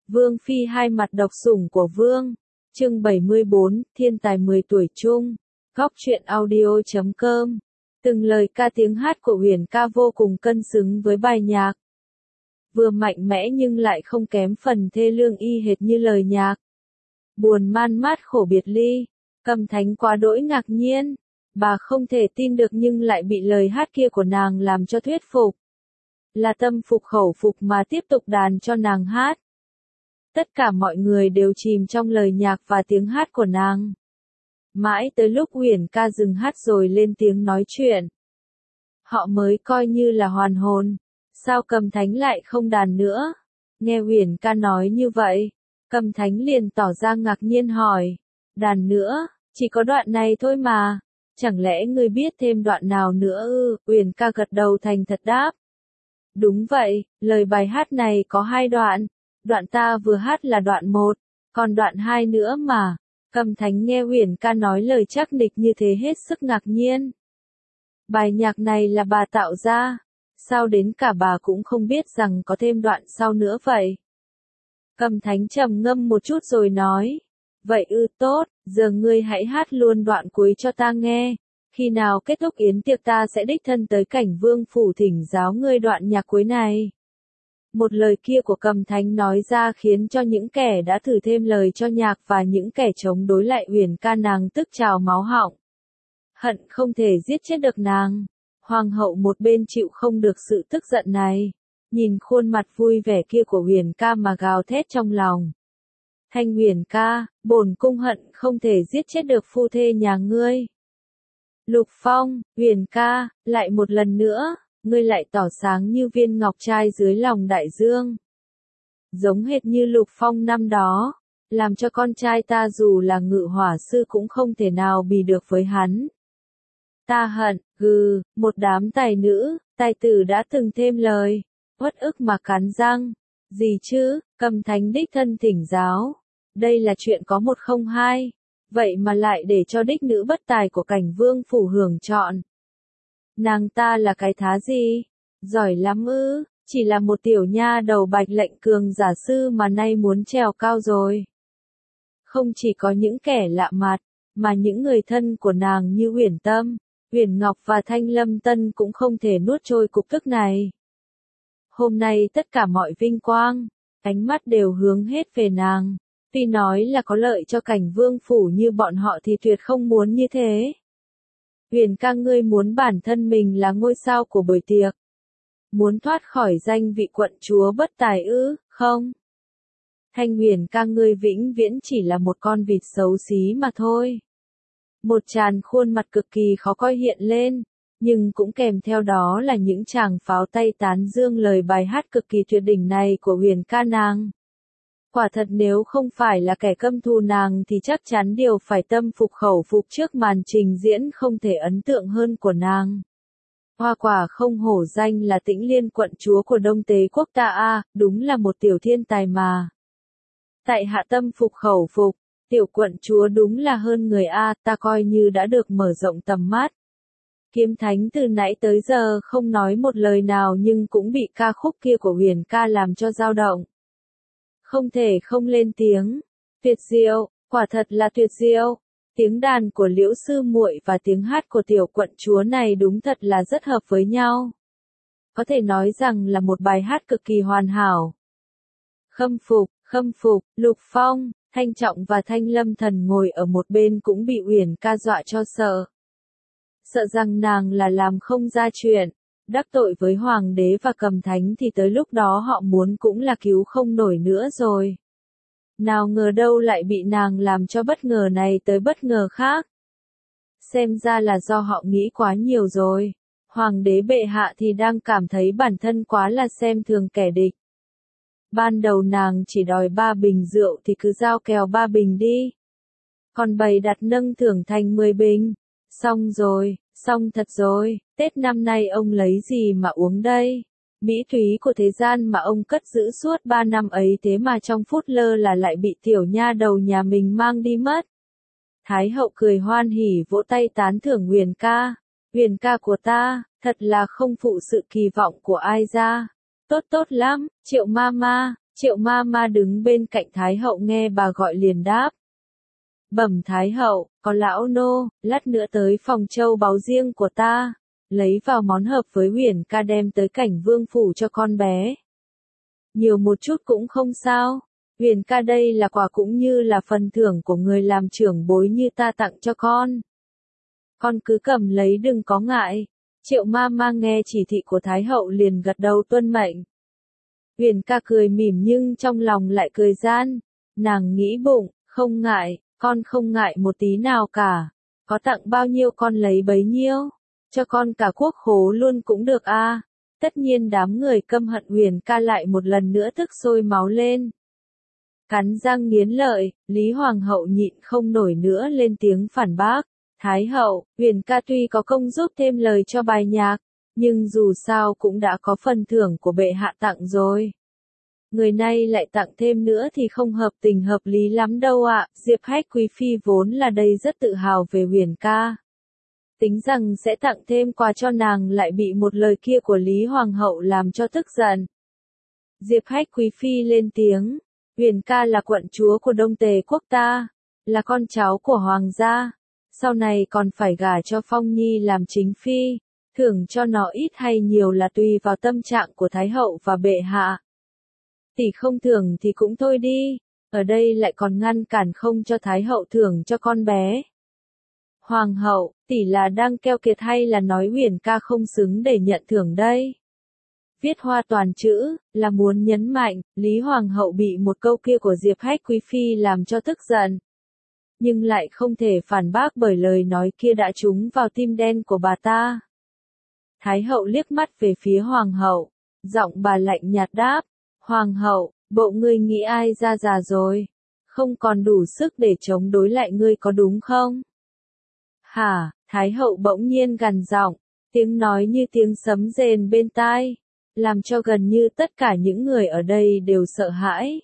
Vương Phi hai mặt độc sủng của Vương. Chương 74, thiên tài 10 tuổi chung. Góc truyện audio.com. Từng lời ca tiếng hát của Huyền ca vô cùng cân xứng với bài nhạc. Vừa mạnh mẽ nhưng lại không kém phần thê lương y hệt như lời nhạc. Buồn man mát khổ biệt ly. Cầm Thánh quá đỗi ngạc nhiên. Bà không thể tin được nhưng lại bị lời hát kia của nàng làm cho thuyết phục. Là tâm phục khẩu phục mà tiếp tục đàn cho nàng hát. Tất cả mọi người đều chìm trong lời nhạc và tiếng hát của nàng. Mãi tới lúc Huyền ca dừng hát rồi lên tiếng nói chuyện. Họ mới coi như là hoàn hồn. Sao Cầm Thánh lại không đàn nữa? Nghe Huyền ca nói như vậy, Cầm Thánh liền tỏ ra ngạc nhiên hỏi. Đàn nữa, chỉ có đoạn này thôi mà. Chẳng lẽ ngươi biết thêm đoạn nào nữa ư? Huyền ca gật đầu thành thật đáp. Đúng vậy, lời bài hát này có 2 đoạn. Đoạn ta vừa hát là đoạn 1, còn đoạn 2 nữa mà. Cầm Thánh nghe Huyền ca nói lời chắc nịch như thế hết sức ngạc nhiên. Bài nhạc này là bà tạo ra, sao đến cả bà cũng không biết rằng có thêm đoạn sau nữa vậy? Cầm Thánh trầm ngâm một chút rồi nói, vậy tốt, giờ ngươi hãy hát luôn đoạn cuối cho ta nghe. Khi nào kết thúc yến tiệc ta sẽ đích thân tới Cảnh Vương phủ thỉnh giáo ngươi đoạn nhạc cuối này. Một lời kia của Cầm Thánh nói ra khiến cho những kẻ đã thử thêm lời cho nhạc và những kẻ chống đối lại Huyền ca nàng tức trào máu họng. Hận không thể giết chết được nàng. Hoàng hậu một bên chịu không được sự tức giận này. Nhìn khuôn mặt vui vẻ kia của Huyền ca mà gào thét trong lòng. Thanh Huyền ca, bổn cung hận không thể giết chết được phu thê nhà ngươi. Lục Phong, Huyền ca, lại một lần nữa. Ngươi lại tỏ sáng như viên ngọc trai dưới lòng đại dương. Giống hệt như Lục Phong năm đó, làm cho con trai ta dù là ngự hỏa sư cũng không thể nào bì được với hắn. Ta hận, một đám tài nữ, tài tử đã từng thêm lời, uất ức mà cắn răng. Gì chứ, Cầm Thánh đích thân thỉnh giáo. Đây là chuyện có 102, vậy mà lại để cho đích nữ bất tài của Cảnh Vương phủ hưởng chọn. Nàng ta là cái thá gì? Giỏi lắm ư, chỉ là một tiểu nha đầu Bạch Lệnh cường giả sư mà nay muốn trèo cao rồi. Không chỉ có những kẻ lạ mặt, mà những người thân của nàng như Huyền Tâm, Huyền Ngọc và Thanh Lâm Tân cũng không thể nuốt trôi cục tức này. Hôm nay tất cả mọi vinh quang, ánh mắt đều hướng hết về nàng. Tuy nói là có lợi cho Cảnh Vương phủ như bọn họ thì tuyệt không muốn như thế. Huyền ca ngươi muốn bản thân mình là ngôi sao của buổi tiệc. Muốn thoát khỏi danh vị quận chúa bất tài ư, không? Thanh Huyền ca ngươi vĩnh viễn chỉ là một con vịt xấu xí mà thôi. Một tràn khuôn mặt cực kỳ khó coi hiện lên, nhưng cũng kèm theo đó là những tràng pháo tay tán dương lời bài hát cực kỳ tuyệt đỉnh này của Huyền ca nàng. Quả thật nếu không phải là kẻ căm thù nàng thì chắc chắn đều phải tâm phục khẩu phục trước màn trình diễn không thể ấn tượng hơn của nàng. Hoa quả không hổ danh là Tĩnh Liên quận chúa của Đông Tế quốc ta đúng là một tiểu thiên tài mà. Tại hạ tâm phục khẩu phục, tiểu quận chúa đúng là hơn người ta coi như đã được mở rộng tầm mắt. Kiếm Thánh từ nãy tới giờ không nói một lời nào nhưng cũng bị ca khúc kia của Huyền ca làm cho dao động. Không thể không lên tiếng. Tuyệt diệu, quả thật là tuyệt diệu. Tiếng đàn của Liễu sư muội và tiếng hát của tiểu quận chúa này đúng thật là rất hợp với nhau. Có thể nói rằng là một bài hát cực kỳ hoàn hảo. Khâm phục, Lục Phong, Thanh Trọng và Thanh Lâm Thần ngồi ở một bên cũng bị Huyền ca dọa cho sợ. Sợ rằng nàng là làm không ra chuyện. Đắc tội với Hoàng đế và Cầm Thánh thì tới lúc đó họ muốn cũng là cứu không nổi nữa rồi. Nào ngờ đâu lại bị nàng làm cho bất ngờ này tới bất ngờ khác. Xem ra là do họ nghĩ quá nhiều rồi. Hoàng đế bệ hạ thì đang cảm thấy bản thân quá là xem thường kẻ địch. Ban đầu nàng chỉ đòi 3 bình rượu thì cứ giao kèo 3 bình đi. Còn bày đặt nâng thưởng thành 10 bình. Xong thật rồi, Tết năm nay ông lấy gì mà uống đây? Mỹ túy của thế gian mà ông cất giữ suốt 3 năm ấy thế mà trong phút lơ là lại bị tiểu nha đầu nhà mình mang đi mất. Thái hậu cười hoan hỉ vỗ tay tán thưởng Huyền ca. Huyền ca của ta, thật là không phụ sự kỳ vọng của ai ra. Tốt lắm, Triệu Mama, Triệu ma ma đứng bên cạnh Thái hậu nghe bà gọi liền đáp. Bẩm Thái hậu, có lão nô, lát nữa tới phòng châu báu riêng của ta, lấy vào món hợp với Huyền ca đem tới Cảnh Vương phủ cho con bé. Nhiều một chút cũng không sao, Huyền ca đây là quà cũng như là phần thưởng của người làm trưởng bối như ta tặng cho con. Con cứ cầm lấy đừng có ngại. Triệu ma ma nghe chỉ thị của Thái hậu liền gật đầu tuân mệnh. Huyền ca cười mỉm nhưng trong lòng lại cười gian. Nàng nghĩ bụng, không ngại, con không ngại một tí nào cả. Có tặng bao nhiêu con lấy bấy nhiêu. Cho con cả quốc khố luôn cũng được a. Tất nhiên đám người căm hận Huyền ca lại một lần nữa tức sôi máu lên. Cắn răng nghiến lợi, Lý Hoàng hậu nhịn không nổi nữa lên tiếng phản bác. Thái hậu, Huyền ca tuy có công giúp thêm lời cho bài nhạc, nhưng dù sao cũng đã có phần thưởng của bệ hạ tặng rồi. Người này lại tặng thêm nữa thì không hợp tình hợp lý lắm đâu ạ. Diệp Hách quý phi vốn là đây rất tự hào về Huyền ca. Tính rằng sẽ tặng thêm quà cho nàng lại bị một lời kia của Lý Hoàng hậu làm cho tức giận. Diệp Hách quý phi lên tiếng, Huyền ca là quận chúa của Đông Tề quốc ta, là con cháu của hoàng gia. Sau này còn phải gả cho Phong Nhi làm chính phi, thưởng cho nó ít hay nhiều là tùy vào tâm trạng của Thái hậu và bệ hạ. Tỷ không thưởng thì cũng thôi đi, ở đây lại còn ngăn cản không cho Thái hậu thưởng cho con bé. Hoàng hậu, tỷ là đang keo kiệt hay là nói Huyền ca không xứng để nhận thưởng đây? Viết hoa toàn chữ, là muốn nhấn mạnh, Lý Hoàng hậu bị một câu kia của Diệp Hách quý phi làm cho tức giận. Nhưng lại không thể phản bác bởi lời nói kia đã trúng vào tim đen của bà ta. Thái hậu liếc mắt về phía hoàng hậu, giọng bà lạnh nhạt đáp, Hoàng hậu, bộ ngươi nghĩ ai ra già rồi, không còn đủ sức để chống đối lại ngươi có đúng không? Hả, Thái hậu bỗng nhiên gằn giọng, tiếng nói như tiếng sấm rền bên tai, làm cho gần như tất cả những người ở đây đều sợ hãi.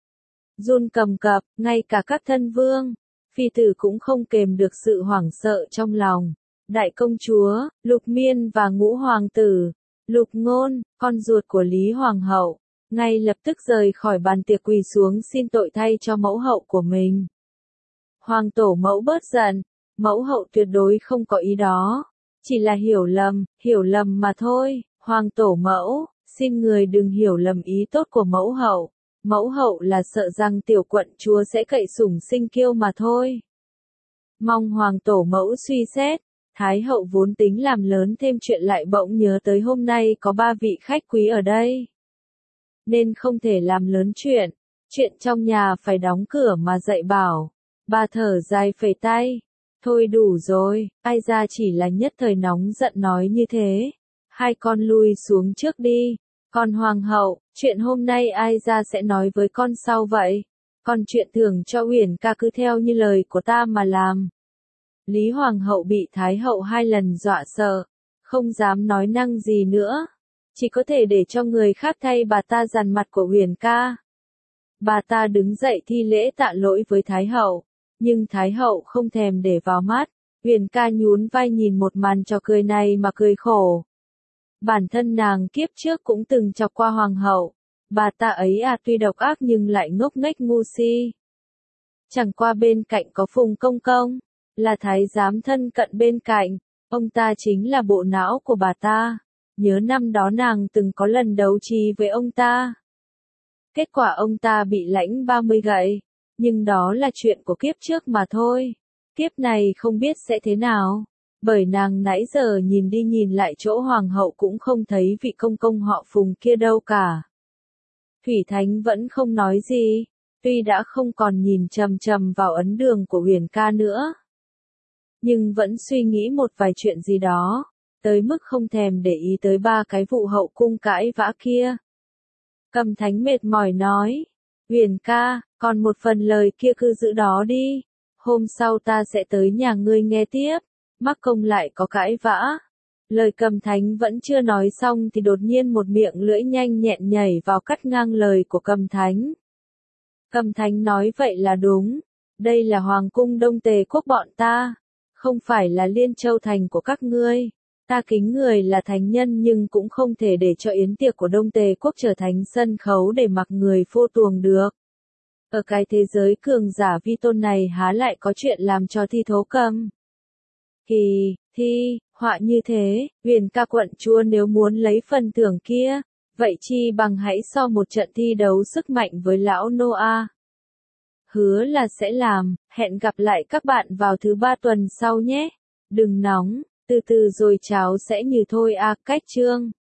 Run cầm cập, ngay cả các thân vương, phi tử cũng không kềm được sự hoảng sợ trong lòng. Đại công chúa, Lục Miên và ngũ hoàng tử, Lục Ngôn, con ruột của Lý Hoàng hậu, ngay lập tức rời khỏi bàn tiệc quỳ xuống xin tội thay cho mẫu hậu của mình. Hoàng tổ mẫu bớt giận, mẫu hậu tuyệt đối không có ý đó, chỉ là hiểu lầm mà thôi. Hoàng tổ mẫu, xin người đừng hiểu lầm ý tốt của mẫu hậu. Mẫu hậu là sợ rằng tiểu quận chúa sẽ cậy sủng sinh kiêu mà thôi. Mong hoàng tổ mẫu suy xét, Thái hậu vốn tính làm lớn thêm chuyện lại bỗng nhớ tới hôm nay có 3 vị khách quý ở đây. Nên không thể làm lớn chuyện trong nhà phải đóng cửa mà dạy bảo. Bà thở dài phẩy tay, thôi đủ rồi, ai ra chỉ là nhất thời nóng giận nói như thế. Hai con lui xuống trước đi. Còn hoàng hậu, chuyện hôm nay ai ra sẽ nói với con sau vậy? Còn chuyện thưởng cho Huyền ca cứ theo như lời của ta mà làm. Lý hoàng hậu bị Thái hậu 2 lần dọa sợ, không dám nói năng gì nữa, chỉ có thể để cho người khác thay bà ta dằn mặt của Huyền ca. Bà ta đứng dậy thi lễ tạ lỗi với Thái hậu, nhưng Thái hậu không thèm để vào mắt. Huyền ca nhún vai nhìn một màn trò cười này mà cười khổ. Bản thân nàng kiếp trước cũng từng chọc qua hoàng hậu, bà ta ấy tuy độc ác nhưng lại ngốc nghếch ngu si. Chẳng qua bên cạnh có Phùng Công Công, là thái giám thân cận bên cạnh, ông ta chính là bộ não của bà ta. Nhớ năm đó nàng từng có lần đấu trí với ông ta. Kết quả ông ta bị lãnh 30 gậy, nhưng đó là chuyện của kiếp trước mà thôi. Kiếp này không biết sẽ thế nào. Bởi nàng nãy giờ nhìn đi nhìn lại chỗ hoàng hậu cũng không thấy vị công công họ Phùng kia đâu cả. Thủy Thánh vẫn không nói gì, tuy đã không còn nhìn chằm chằm vào ấn đường của Huyền ca nữa. Nhưng vẫn suy nghĩ một vài chuyện gì đó, tới mức không thèm để ý tới 3 cái vụ hậu cung cãi vã kia. Cầm Thánh mệt mỏi nói, Huyền ca, còn một phần lời kia cứ giữ đó đi, hôm sau ta sẽ tới nhà ngươi nghe tiếp. Mắc Công lại có cãi vã. Lời Cầm Thánh vẫn chưa nói xong thì đột nhiên một miệng lưỡi nhanh nhẹn nhảy vào cắt ngang lời của Cầm Thánh. Cầm Thánh nói vậy là đúng. Đây là hoàng cung Đông Tề quốc bọn ta, không phải là Liên Châu thành của các ngươi. Ta kính người là thánh nhân nhưng cũng không thể để cho yến tiệc của Đông Tề quốc trở thành sân khấu để mặc người phô tuồng được. Ở cái thế giới cường giả vi tôn này há lại có chuyện làm cho thi thố cầm. Họa như thế, Huyền Ca quận chúa nếu muốn lấy phần thưởng kia, vậy chi bằng hãy so một trận thi đấu sức mạnh với lão Noah. Hứa là sẽ làm, hẹn gặp lại các bạn vào thứ 3 tuần sau nhé. Đừng nóng, từ từ rồi cháo sẽ như thôi cách chương.